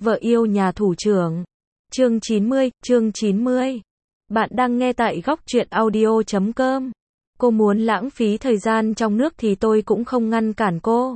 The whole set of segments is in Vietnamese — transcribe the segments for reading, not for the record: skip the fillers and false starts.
Vợ yêu nhà thủ trưởng. Chương 90. Bạn đang nghe tại góc truyện audio.com. Cô muốn lãng phí thời gian trong nước thì tôi cũng không ngăn cản cô.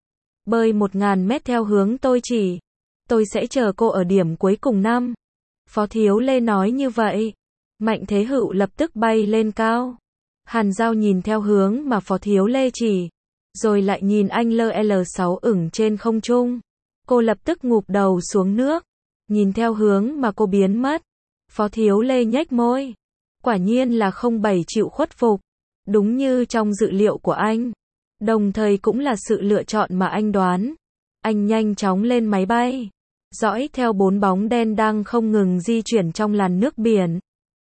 Bơi 1000 mét theo hướng tôi chỉ. Tôi sẽ chờ cô ở điểm cuối cùng năm. Phó Thiếu Lê nói như vậy. Mạnh Thế Hữu lập tức bay lên cao. Hàn Giao nhìn theo hướng mà Phó Thiếu Lê chỉ. Rồi lại nhìn anh LL6 ửng trên không trung. Cô lập tức ngụp đầu xuống nước. Nhìn theo hướng mà cô biến mất. Phó Thiếu Lê nhếch môi. Quả nhiên là không chịu khuất phục. Đúng như trong dự liệu của anh. Đồng thời cũng là sự lựa chọn mà anh đoán. Anh nhanh chóng lên máy bay. Dõi theo 4 bóng đen đang không ngừng di chuyển trong làn nước biển.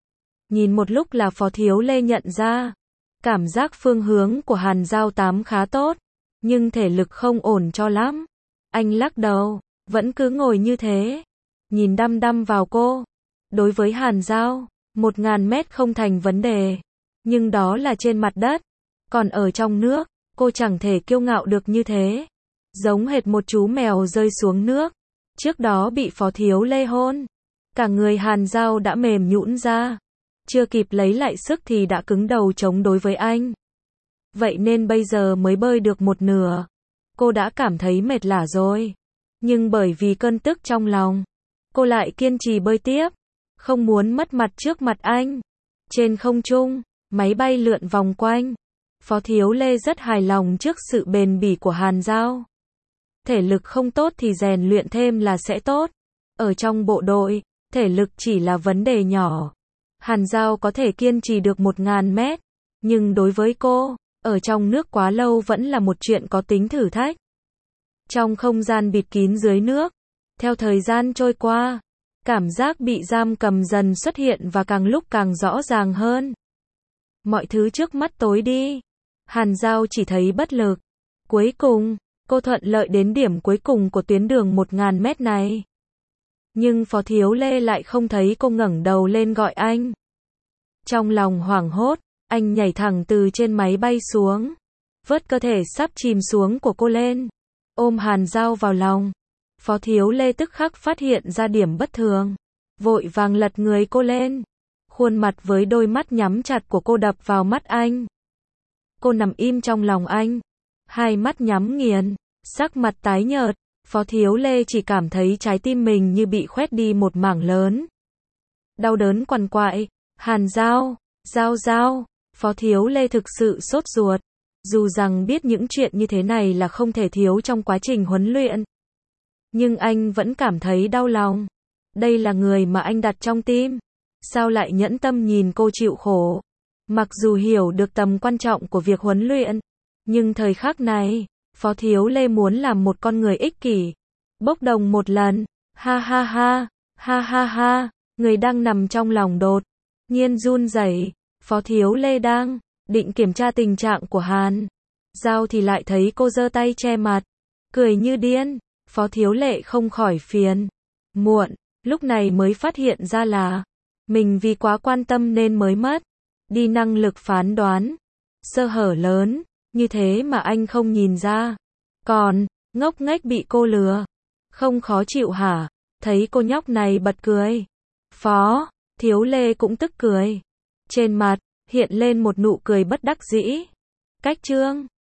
Nhìn một lúc là Phó Thiếu Lê nhận ra. Cảm giác phương hướng của Hàn Giao 8 khá tốt. Nhưng thể lực không ổn cho lắm. Anh lắc đầu. Vẫn cứ ngồi như thế. Nhìn đăm đăm vào cô. Đối với Hàn Giao, 1000 mét không thành vấn đề. Nhưng đó là trên mặt đất. Còn ở trong nước, cô chẳng thể kiêu ngạo được như thế. Giống hệt một chú mèo rơi xuống nước. Trước đó bị Phó Thiếu Lê hôn. Cả người Hàn Giao đã mềm nhũn ra. Chưa kịp lấy lại sức thì đã cứng đầu chống đối với anh. Vậy nên bây giờ mới bơi được một nửa. Cô đã cảm thấy mệt lả rồi. Nhưng bởi vì cơn tức trong lòng, cô lại kiên trì bơi tiếp. Không muốn mất mặt trước mặt anh. Trên không trung, máy bay lượn vòng quanh. Phó Thiếu Lê rất hài lòng trước sự bền bỉ của Hàn Giao. Thể lực không tốt thì rèn luyện thêm là sẽ tốt. Ở trong bộ đội, thể lực chỉ là vấn đề nhỏ. Hàn Giao có thể kiên trì được 1000 mét. Nhưng đối với cô, ở trong nước quá lâu vẫn là một chuyện có tính thử thách. Trong không gian bịt kín dưới nước, theo thời gian trôi qua, cảm giác bị giam cầm dần xuất hiện và càng lúc càng rõ ràng hơn. Mọi thứ trước mắt tối đi. Hàn Giao chỉ thấy bất lực. Cuối cùng, cô thuận lợi đến điểm cuối cùng của tuyến đường 1000 mét này. Nhưng Phó Thiếu Lê lại không thấy cô ngẩng đầu lên gọi anh. Trong lòng hoảng hốt, anh nhảy thẳng từ trên máy bay xuống. Vớt cơ thể sắp chìm xuống của cô lên. Ôm Hàn Giao vào lòng. Phó Thiếu Lê tức khắc phát hiện ra điểm bất thường. Vội vàng lật người cô lên. Khuôn mặt với đôi mắt nhắm chặt của cô đập vào mắt anh. Cô nằm im trong lòng anh. Hai mắt nhắm nghiền. Sắc mặt tái nhợt. Phó Thiếu Lê chỉ cảm thấy trái tim mình như bị khoét đi một mảng lớn. Đau đớn quằn quại. Hàn Giao. Giao. Phó Thiếu Lê thực sự sốt ruột. Dù rằng biết những chuyện như thế này là không thể thiếu trong quá trình huấn luyện. Nhưng anh vẫn cảm thấy đau lòng. Đây là người mà anh đặt trong tim. Sao lại nhẫn tâm nhìn cô chịu khổ? Mặc dù hiểu được tầm quan trọng của việc huấn luyện. Nhưng thời khắc này, Phó Thiếu Lê muốn làm một con người ích kỷ. Bốc đồng một lần. Ha. Người đang nằm trong lòng đột nhiên run rẩy. Phó Thiếu Lê đang định kiểm tra tình trạng của Hàn Giao thì lại thấy cô giơ tay che mặt, cười như điên. Phó Thiếu Lê không khỏi phiền muộn, lúc này mới phát hiện ra là mình vì quá quan tâm nên mới mất đi năng lực phán đoán. Sơ hở lớn như thế mà anh không nhìn ra. Còn ngốc nghếch bị cô lừa. Không khó chịu hả? Thấy cô nhóc này bật cười. Phó Thiếu Lê cũng tức cười. Trên mặt hiện lên một nụ cười bất đắc dĩ. Cách chương